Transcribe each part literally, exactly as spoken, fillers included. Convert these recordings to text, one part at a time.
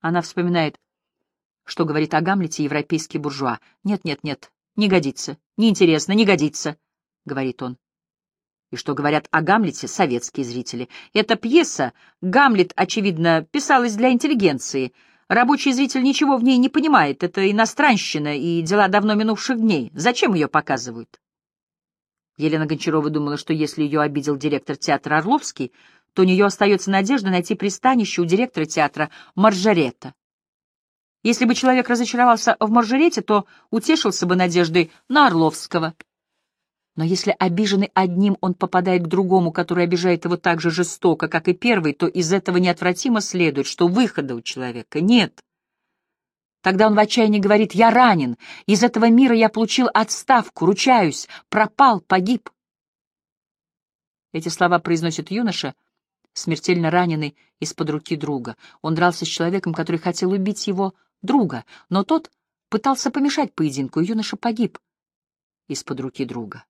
Она вспоминает, что говорит о Гамлете европейский буржуа. «Нет, нет, нет, не годится, неинтересно, не годится», — говорит он. И что говорят о Гамлете советские зрители. Эта пьеса, Гамлет, очевидно, писалась для интеллигенции. Рабочий зритель ничего в ней не понимает. Это иностранщина и дела давно минувших дней. Зачем ее показывают? Елена Гончарова думала, что если ее обидел директор театра Орловский, то у нее остается надежда найти пристанище у директора театра Маржарета. Если бы человек разочаровался в Маржарете, то утешился бы надеждой на Орловского. Но если обиженный одним он попадает к другому, который обижает его так же жестоко, как и первый, то из этого неотвратимо следует, что выхода у человека нет. Тогда он в отчаянии говорит: «Я ранен, из этого мира я получил отставку, ручаюсь, пропал, погиб». Эти слова произносит юноша, смертельно раненый из-под руки друга. Он дрался с человеком, который хотел убить его друга, но тот пытался помешать поединку, и юноша погиб из-под руки друга.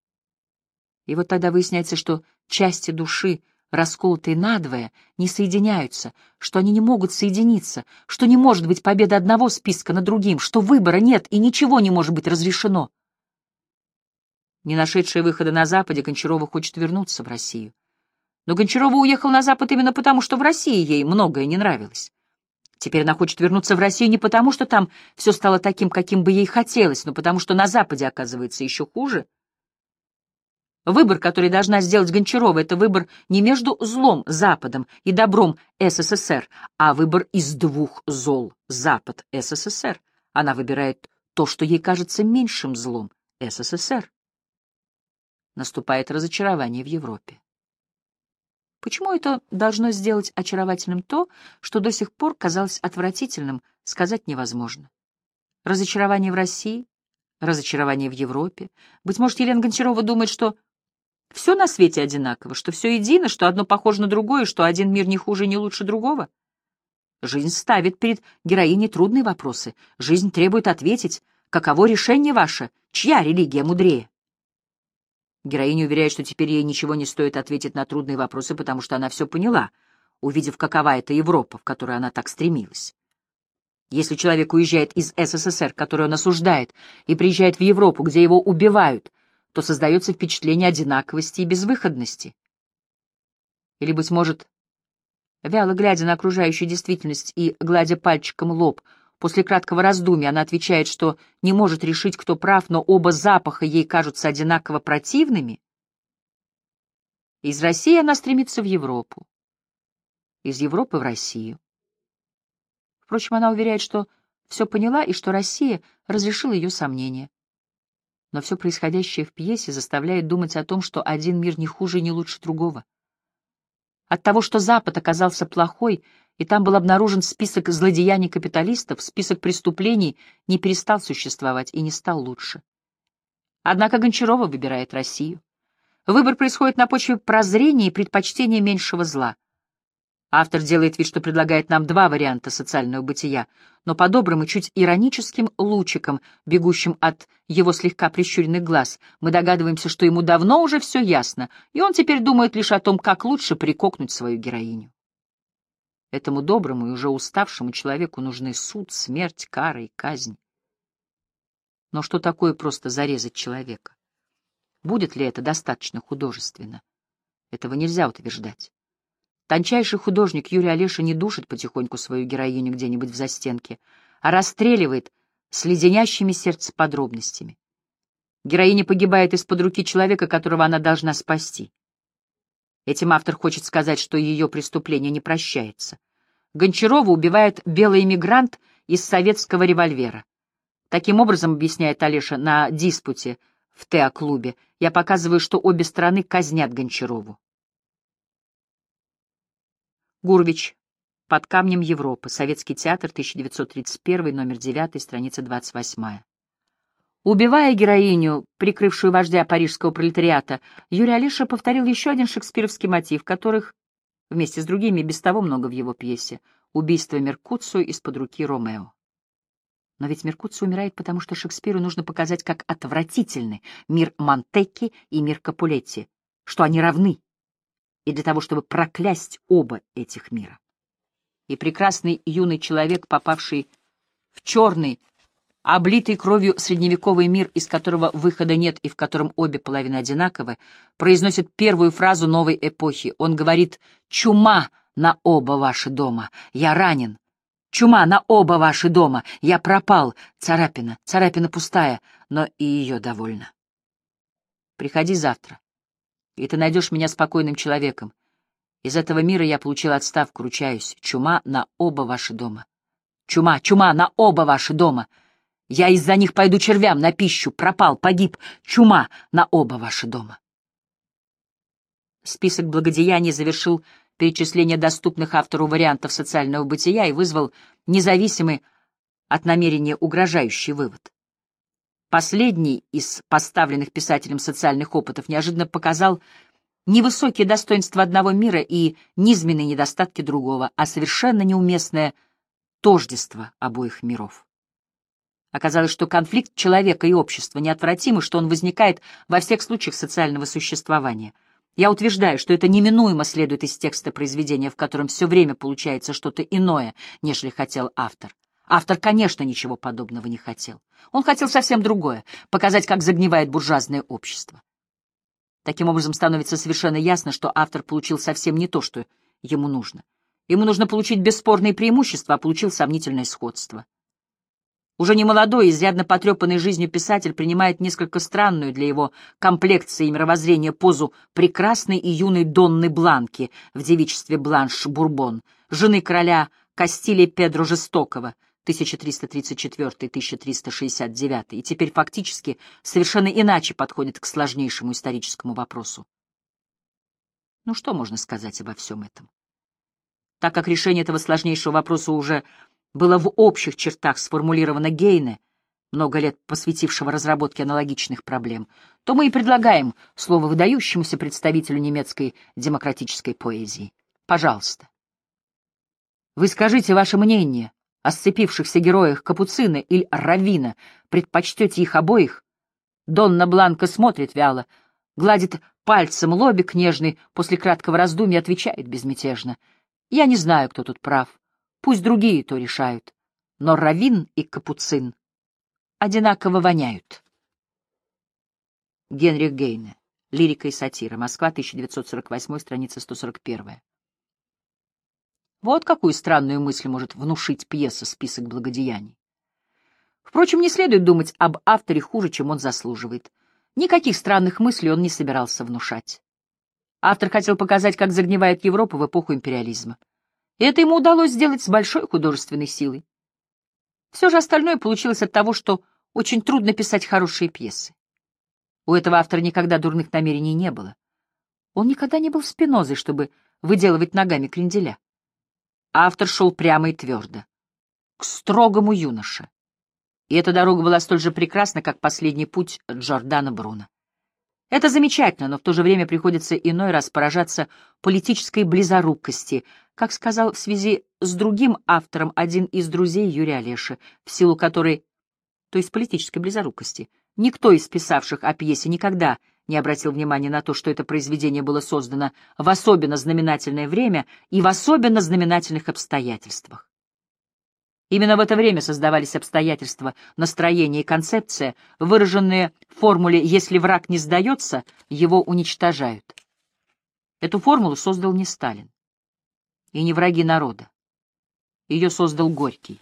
И вот тогда выясняется, что части души, расколотые надвое, не соединяются, что они не могут соединиться, что не может быть победа одного списка над другим, что выбора нет и ничего не может быть разрешено. Не нашедшая выхода на Западе, Гончарова хочет вернуться в Россию. Но Гончарова уехала на Запад именно потому, что в России ей многое не нравилось. Теперь она хочет вернуться в Россию не потому, что там все стало таким, каким бы ей хотелось, но потому что на Западе, оказывается, еще хуже. Выбор, который должна сделать Гончарова, — это выбор не между злом Западом и добром СССР, а выбор из двух зол — Запад, СССР. Она выбирает то, что ей кажется меньшим злом — СССР. Наступает разочарование в Европе. Почему это должно сделать очаровательным то, что до сих пор казалось отвратительным, сказать невозможно. Разочарование в России, разочарование в Европе. Быть может, Елена Гончарова думает, что все на свете одинаково, что все едино, что одно похоже на другое, что один мир не хуже и не лучше другого. Жизнь ставит перед героиней трудные вопросы. Жизнь требует ответить, каково решение ваше, чья религия мудрее. Героиня уверяет, что теперь ей ничего не стоит ответить на трудные вопросы, потому что она все поняла, увидев, какова эта Европа, в которую она так стремилась. Если человек уезжает из СССР, который он осуждает, и приезжает в Европу, где его убивают, то создается впечатление одинаковости и безвыходности. Или, быть может, вяло глядя на окружающую действительность и гладя пальчиком лоб, после краткого раздумья она отвечает, что не может решить, кто прав, но оба запаха ей кажутся одинаково противными. Из России она стремится в Европу, из Европы в Россию. Впрочем, она уверяет, что все поняла и что Россия разрешила ее сомнения. Но все происходящее в пьесе заставляет думать о том, что один мир не хуже и не лучше другого. От того, что Запад оказался плохой, и там был обнаружен список злодеяний капиталистов, список преступлений не перестал существовать и не стал лучше. Однако Гончарова выбирает Россию. Выбор происходит на почве прозрения и предпочтения меньшего зла. Автор делает вид, что предлагает нам два варианта социального бытия, но по добрым и чуть ироническим лучикам, бегущим от его слегка прищуренных глаз, мы догадываемся, что ему давно уже все ясно, и он теперь думает лишь о том, как лучше прикокнуть свою героиню. Этому доброму и уже уставшему человеку нужны суд, смерть, кара и казнь. Но что такое просто зарезать человека? Будет ли это достаточно художественно? Этого нельзя утверждать. Тончайший художник Юрий Олеша не душит потихоньку свою героиню где-нибудь в застенке, а расстреливает с леденящими сердце подробностями. Героиня погибает из-под руки человека, которого она должна спасти. Этим автор хочет сказать, что ее преступление не прощается. Гончарова убивает белый эмигрант из советского револьвера. Таким образом, объясняет Олеша на диспуте в Теа-клубе, я показываю, что обе стороны казнят Гончарову. Гурвич. Под камнем Европы. Советский театр, тысяча девятьсот тридцать первый, номер девятый, страница двадцать восьмая. Убивая героиню, прикрывшую вождя парижского пролетариата, Юрий Олеша повторил еще один шекспировский мотив, которых, вместе с другими, без того много в его пьесе — убийство Меркуцио из-под руки Ромео. Но ведь Меркуцио умирает, потому что Шекспиру нужно показать, как отвратительны мир Монтекки и мир Капулетти, что они равны, и для того, чтобы проклясть оба этих мира. И прекрасный юный человек, попавший в черный, облитый кровью средневековый мир, из которого выхода нет и в котором обе половины одинаковы, произносит первую фразу новой эпохи. Он говорит: «Чума на оба ваши дома! Я ранен! Чума на оба ваши дома! Я пропал! Царапина, царапина пустая, но и ее довольно. Приходи завтра, и ты найдешь меня спокойным человеком. Из этого мира я получил отставку, ручаюсь. Чума на оба ваши дома! Чума, чума на оба ваши дома! Я из-за них пойду червям на пищу, пропал, погиб. Чума на оба ваши дома!» Список благодеяний завершил перечисление доступных автору вариантов социального бытия и вызвал независимый от намерения угрожающий вывод. Последний из поставленных писателем социальных опытов неожиданно показал не высокие достоинства одного мира и низменные недостатки другого, а совершенно неуместное тождество обоих миров. Оказалось, что конфликт человека и общества неотвратим, и что он возникает во всех случаях социального существования. Я утверждаю, что это неминуемо следует из текста произведения, в котором все время получается что-то иное, нежели хотел автор. Автор, конечно, ничего подобного не хотел. Он хотел совсем другое — показать, как загнивает буржуазное общество. Таким образом, становится совершенно ясно, что автор получил совсем не то, что ему нужно. Ему нужно получить бесспорные преимущества, а получил сомнительное сходство. Уже не молодой, изрядно потрепанный жизнью писатель принимает несколько странную для его комплекции и мировоззрения позу прекрасной и юной Донны Бланки в девичестве Бланш Бурбон, жены короля Кастилии Педро Жестокого, тысяча триста тридцать четвёртый — тысяча триста шестьдесят девятый, и теперь фактически совершенно иначе подходит к сложнейшему историческому вопросу. Ну что можно сказать обо всем этом? Так как решение этого сложнейшего вопроса уже было в общих чертах сформулировано Гейне, много лет посвятившего разработке аналогичных проблем, то мы и предлагаем слово выдающемуся представителю немецкой демократической поэзии. Пожалуйста. Вы скажите ваше мнение о сцепившихся героях Капуцина или Раввина, предпочтете их обоих? Донна Бланка смотрит вяло, гладит пальцем лобик нежный, после краткого раздумья отвечает безмятежно: «Я не знаю, кто тут прав. Пусть другие то решают, но Раввин и Капуцин одинаково воняют». Генрих Гейне. Лирика и сатира. Москва, тысяча девятьсот сорок восьмой, страница сто сорок первая. Вот какую странную мысль может внушить пьеса «Список благодеяний». Впрочем, не следует думать об авторе хуже, чем он заслуживает. Никаких странных мыслей он не собирался внушать. Автор хотел показать, как загнивает Европа в эпоху империализма. И это ему удалось сделать с большой художественной силой. Все же остальное получилось от того, что очень трудно писать хорошие пьесы. У этого автора никогда дурных намерений не было. Он никогда не был Спинозой, чтобы выделывать ногами кренделя. Автор шел прямо и твердо, к строгому юноше. И эта дорога была столь же прекрасна, как последний путь Джордано Бруно. Это замечательно, но в то же время приходится иной раз поражаться политической близорукости, как сказал в связи с другим автором один из друзей Юрия Олеши, в силу которой, то есть политической близорукости, никто из писавших о пьесе никогда не обратил внимания на то, что это произведение было создано в особенно знаменательное время и в особенно знаменательных обстоятельствах. Именно в это время создавались обстоятельства, настроение и концепция, выраженные в формуле «если враг не сдается, его уничтожают». Эту формулу создал не Сталин и не враги народа. Ее создал Горький.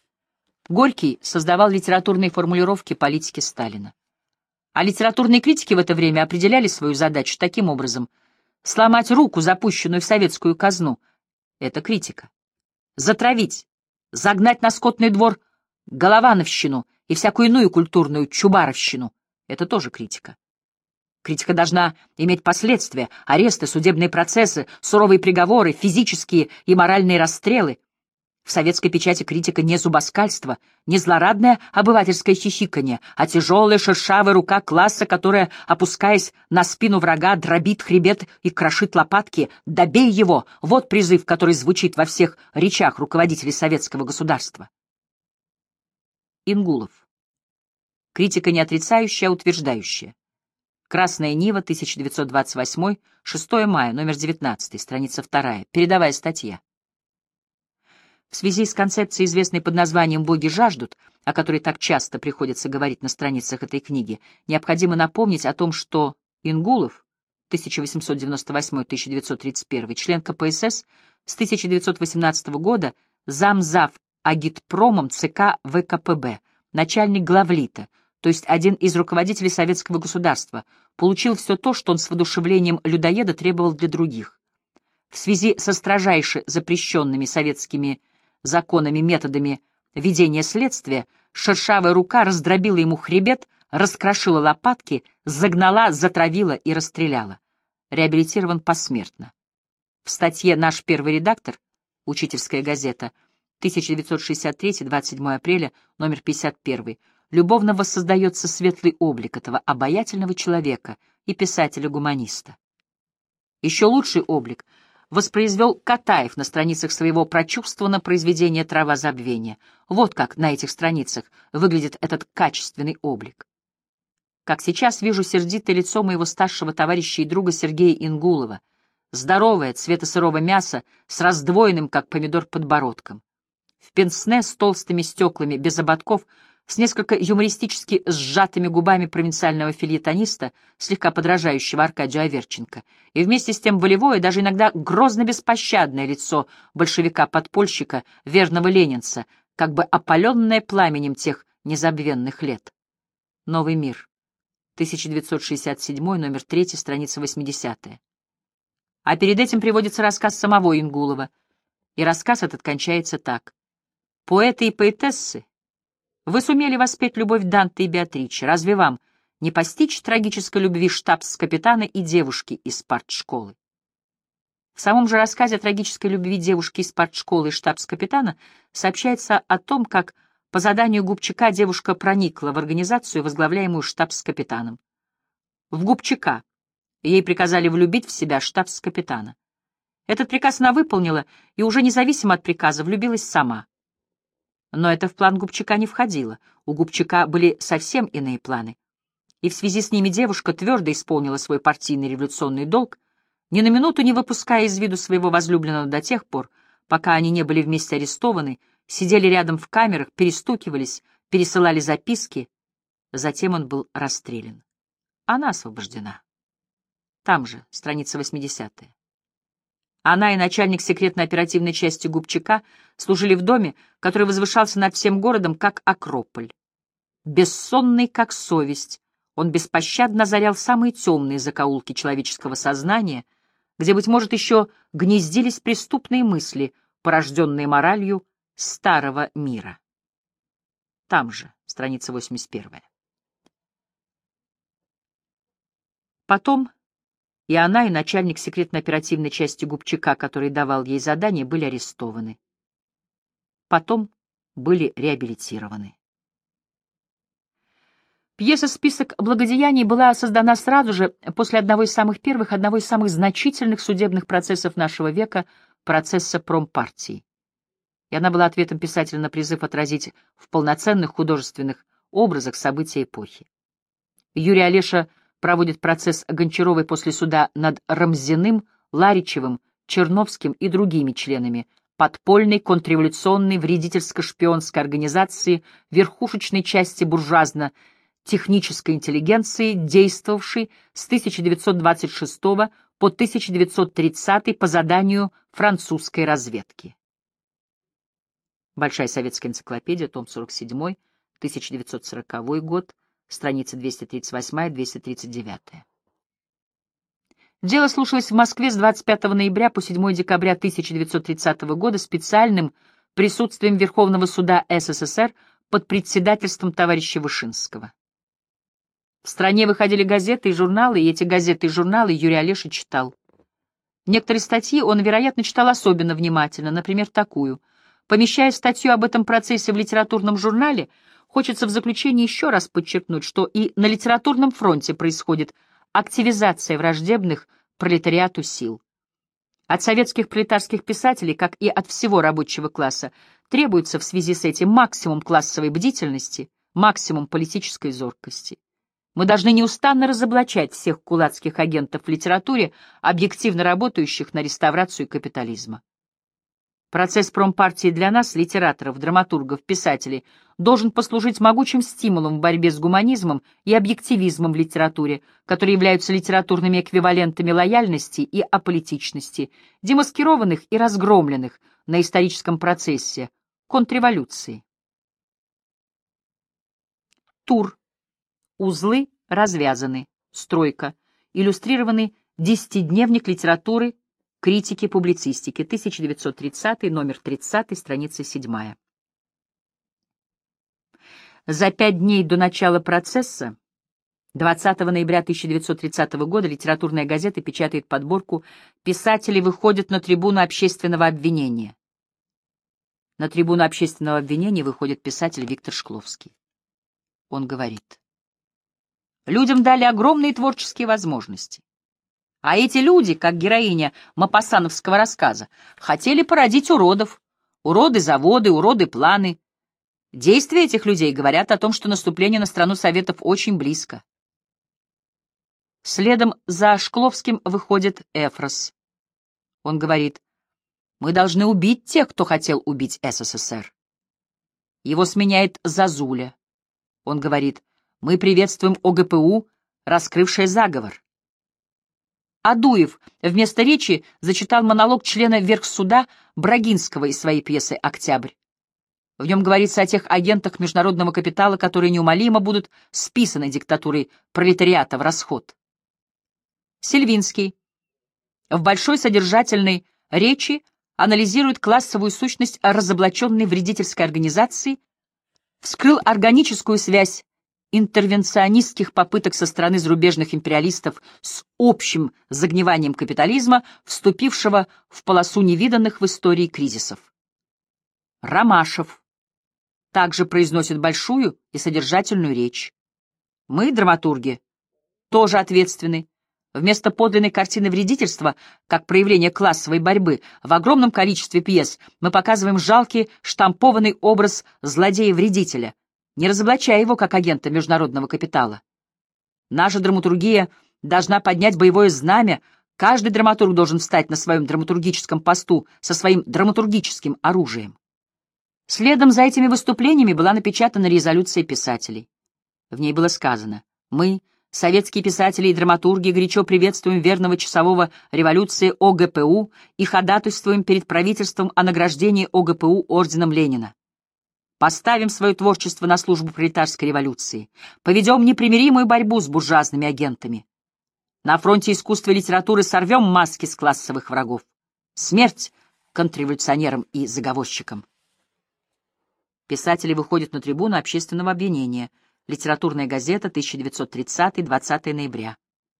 Горький создавал литературные формулировки политики Сталина. А литературные критики в это время определяли свою задачу таким образом: сломать руку, запущенную в советскую казну — это критика. Затравить, загнать на скотный двор головановщину и всякую иную культурную чубаровщину — это тоже критика. Критика должна иметь последствия: аресты, судебные процессы, суровые приговоры, физические и моральные расстрелы. В советской печати критика не зубоскальство, не злорадное обывательское хихиканье, а тяжелая шершавая рука класса, которая, опускаясь на спину врага, дробит хребет и крошит лопатки. «Добей его!» — вот призыв, который звучит во всех речах руководителей советского государства. Ингулов. Критика не отрицающая, а утверждающая. Красная Нива, тысяча девятьсот двадцать восьмой, шестое мая, номер девятнадцатый, страница вторая, передовая статья. В связи с концепцией, известной под названием «Боги жаждут», о которой так часто приходится говорить на страницах этой книги, необходимо напомнить о том, что Ингулов тысяча восемьсот девяносто восьмой — тысяча девятьсот тридцать первый, член ка пэ эс эс с тысяча девятьсот восемнадцатого года, замзав агитпромом ЦК вэ ка пэ бэ, начальник главлита, то есть один из руководителей советского государства, получил все то, что он с воодушевлением людоеда требовал для других. В связи со строжайше запрещенными советскими законами методами ведения следствия, шершавая рука раздробила ему хребет, раскрошила лопатки, загнала, затравила и расстреляла. Реабилитирован посмертно. В статье «Наш первый редактор», Учительская газета, тысяча девятьсот шестьдесят третий, двадцать седьмого апреля, номер пятьдесят один, любовно воссоздается светлый облик этого обаятельного человека и писателя-гуманиста. Еще лучший облик воспроизвел Катаев на страницах своего прочувствованного произведения «Трава забвения». Вот как на этих страницах выглядит этот качественный облик. Как сейчас вижу сердитое лицо моего старшего товарища и друга Сергея Ингулова, здоровое, цвета сырого мяса, с раздвоенным, как помидор, подбородком. В пенсне с толстыми стеклами, без ободков, с несколько юмористически сжатыми губами провинциального фельетониста, слегка подражающего Аркадию Аверченко, и вместе с тем волевое, даже иногда грозно-беспощадное лицо большевика-подпольщика, верного ленинца, как бы опаленное пламенем тех незабвенных лет. Новый мир. тысяча девятьсот шестьдесят седьмой, номер три, страница восьмидесятая. А перед этим приводится рассказ самого Ингулова, и рассказ этот кончается так. «Поэты и поэтессы, вы сумели воспеть любовь Данте и Беатриче. Разве вам не постичь трагической любви штабс-капитана и девушки из партшколы?» В самом же рассказе о трагической любви девушки из партшколы и штабс-капитана сообщается о том, как по заданию Губчака девушка проникла в организацию, возглавляемую штабс-капитаном. В Губчака ей приказали влюбить в себя штабс-капитана. Этот приказ она выполнила и уже независимо от приказа влюбилась сама. Но это в план Губчака не входило. У Губчака были совсем иные планы. И в связи с ними девушка твердо исполнила свой партийный революционный долг, ни на минуту не выпуская из виду своего возлюбленного до тех пор, пока они не были вместе арестованы, сидели рядом в камерах, перестукивались, пересылали записки. Затем он был расстрелян. Она освобождена. Там же, страница восьмидесятая. Она и начальник секретно-оперативной части Губчака служили в доме, который возвышался над всем городом, как Акрополь. Бессонный, как совесть, он беспощадно озарял самые темные закоулки человеческого сознания, где, быть может, еще гнездились преступные мысли, порожденные моралью старого мира. Там же, страница восемьдесят первая. Потом и она, и начальник секретно-оперативной части Губчака, который давал ей задания, были арестованы. Потом были реабилитированы. Пьеса «Список благодеяний» была создана сразу же после одного из самых первых, одного из самых значительных судебных процессов нашего века, процесса промпартии. И она была ответом писателя на призыв отразить в полноценных художественных образах события эпохи. Юрий Олеша проводит процесс Гончаровой после суда над Рамзиным, Ларичевым, Черновским и другими членами подпольной контрреволюционной вредительско-шпионской организации верхушечной части буржуазно-технической интеллигенции, действовавшей с тысяча девятьсот двадцать шестого по тысяча девятьсот тридцатый по заданию французской разведки. Большая советская энциклопедия, том сорок седьмой, тысяча девятьсот сороковой год, страницы двести тридцать восьмая — двести тридцать девятая. Дело слушалось в Москве с двадцать пятого ноября по седьмого декабря тысяча девятьсот тридцатого года специальным присутствием Верховного суда эс эс эс эр под председательством товарища Вышинского. В стране выходили газеты и журналы, и эти газеты и журналы Юрий Олеша читал. Некоторые статьи он, вероятно, читал особенно внимательно, например, такую. Помещая статью об этом процессе в литературном журнале, хочется в заключение еще раз подчеркнуть, что и на литературном фронте происходит активизация враждебных пролетариату сил. От советских пролетарских писателей, как и от всего рабочего класса, требуется в связи с этим максимум классовой бдительности, максимум политической зоркости. Мы должны неустанно разоблачать всех кулацких агентов в литературе, объективно работающих на реставрацию капитализма. Процесс промпартии для нас, литераторов, драматургов, писателей, должен послужить могучим стимулом в борьбе с гуманизмом и объективизмом в литературе, которые являются литературными эквивалентами лояльности и аполитичности, демаскированных и разгромленных на историческом процессе контрреволюции. Тур. Узлы развязаны. Стройка. Иллюстрированный десятидневник литературы, критики, публицистики. тысяча девятьсот тридцатый, номер тридцатый, страница седьмая. За пять дней до начала процесса, двадцатого ноября тысяча девятьсот тридцатого года, литературная газета печатает подборку «Писатели выходят на трибуну общественного обвинения». На трибуну общественного обвинения выходит писатель Виктор Шкловский. Он говорит: «Людям дали огромные творческие возможности. А эти люди, как героиня мопассановского рассказа, хотели породить уродов. Уроды-заводы, уроды-планы. Действия этих людей говорят о том, что наступление на страну Советов очень близко». Следом за Шкловским выходит Эфрос. Он говорит: «Мы должны убить тех, кто хотел убить СССР». Его сменяет Зазуля. Он говорит: «Мы приветствуем ОГПУ, раскрывшее заговор». Адуев вместо речи зачитал монолог члена Верхсуда Брагинского из своей пьесы «Октябрь». В нем говорится о тех агентах международного капитала, которые неумолимо будут списаны диктатурой пролетариата в расход. Сильвинский в большой содержательной речи анализирует классовую сущность разоблаченной вредительской организации, вскрыл органическую связь интервенционистских попыток со стороны зарубежных империалистов с общим загниванием капитализма, вступившего в полосу невиданных в истории кризисов. Ромашев также произносит большую и содержательную речь. Мы, драматурги, тоже ответственны. Вместо подлинной картины вредительства, как проявление классовой борьбы, в огромном количестве пьес мы показываем жалкий штампованный образ злодея-вредителя, не разоблачая его как агента международного капитала. Наша драматургия должна поднять боевое знамя, каждый драматург должен встать на своем драматургическом посту со своим драматургическим оружием. Следом за этими выступлениями была напечатана резолюция писателей. В ней было сказано: «Мы, советские писатели и драматурги, горячо приветствуем верного часового революции ОГПУ и ходатайствуем перед правительством о награждении ОГПУ орденом Ленина. Поставим свое творчество на службу пролетарской революции, поведем непримиримую борьбу с буржуазными агентами. На фронте искусства и литературы сорвем маски с классовых врагов. Смерть контрреволюционерам и заговорщикам». Писатели выходят на трибуну общественного обвинения. Литературная газета, тысяча девятьсот тридцатый, двадцатого ноября.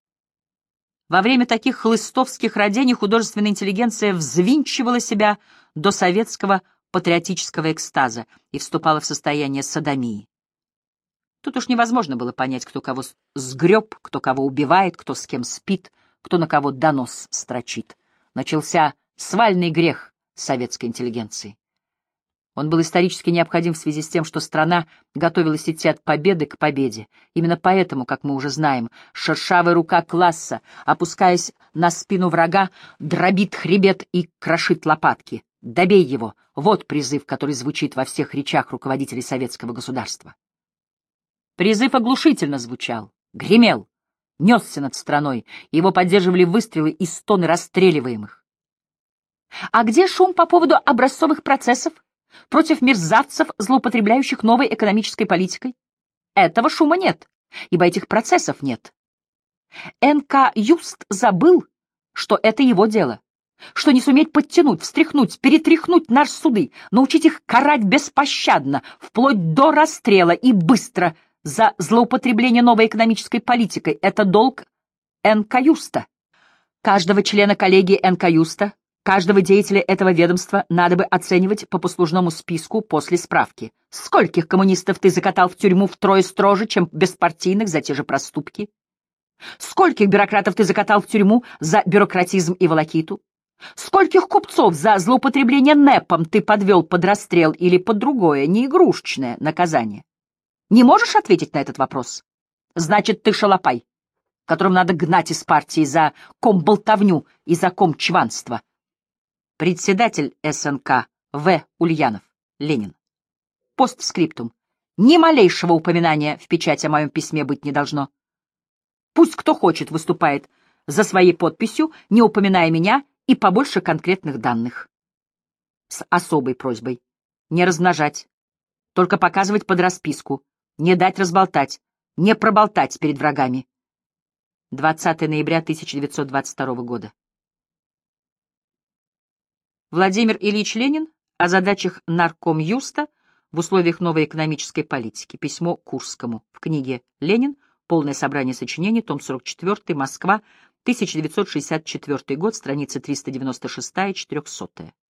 Во время таких хлыстовских родений художественная интеллигенция взвинчивала себя до советского патриотического экстаза и вступала в состояние содомии. Тут уж невозможно было понять, кто кого сгреб, кто кого убивает, кто с кем спит, кто на кого донос строчит. Начался свальный грех советской интеллигенции. Он был исторически необходим в связи с тем, что страна готовилась идти от победы к победе. Именно поэтому, как мы уже знаем, шершавая рука класса, опускаясь на спину врага, дробит хребет и крошит лопатки. «Добей его!» — вот призыв, который звучит во всех речах руководителей советского государства. Призыв оглушительно звучал, гремел, несся над страной, и его поддерживали выстрелы и стоны расстреливаемых. А где шум по поводу образцовых процессов против мерзавцев, злоупотребляющих новой экономической политикой? Этого шума нет, ибо этих процессов нет. эн ка Юст забыл, что это его дело, что не суметь подтянуть, встряхнуть, перетряхнуть наши суды, научить их карать беспощадно, вплоть до расстрела и быстро за злоупотребление новой экономической политикой — это долг эн ка Юста. Каждого члена коллегии эн ка Юста, каждого деятеля этого ведомства надо бы оценивать по послужному списку после справки. Скольких коммунистов ты закатал в тюрьму втрое строже, чем беспартийных за те же проступки? Скольких бюрократов ты закатал в тюрьму за бюрократизм и волокиту? Скольких купцов за злоупотребление нэпом ты подвел под расстрел или под другое, неигрушечное наказание? Не можешь ответить на этот вопрос? Значит, ты шалопай, которым надо гнать из партии за комболтовню и за комчванство. Председатель эс эн ка В. Ульянов, Ленин. Постскриптум. Ни малейшего упоминания в печати о моем письме быть не должно. Пусть кто хочет выступает за своей подписью, не упоминая меня, и побольше конкретных данных. С особой просьбой не размножать, только показывать под расписку, не дать разболтать, не проболтать перед врагами. двадцатого ноября тысяча девятьсот двадцать второго года. Владимир Ильич Ленин о задачах наркомюста в условиях новой экономической политики. Письмо Курскому. В книге «Ленин. Полное собрание сочинений», том сорок четыре, Москва, тысяча девятьсот шестьдесят четвёртый год, страницы триста девяносто шесть и четыреста.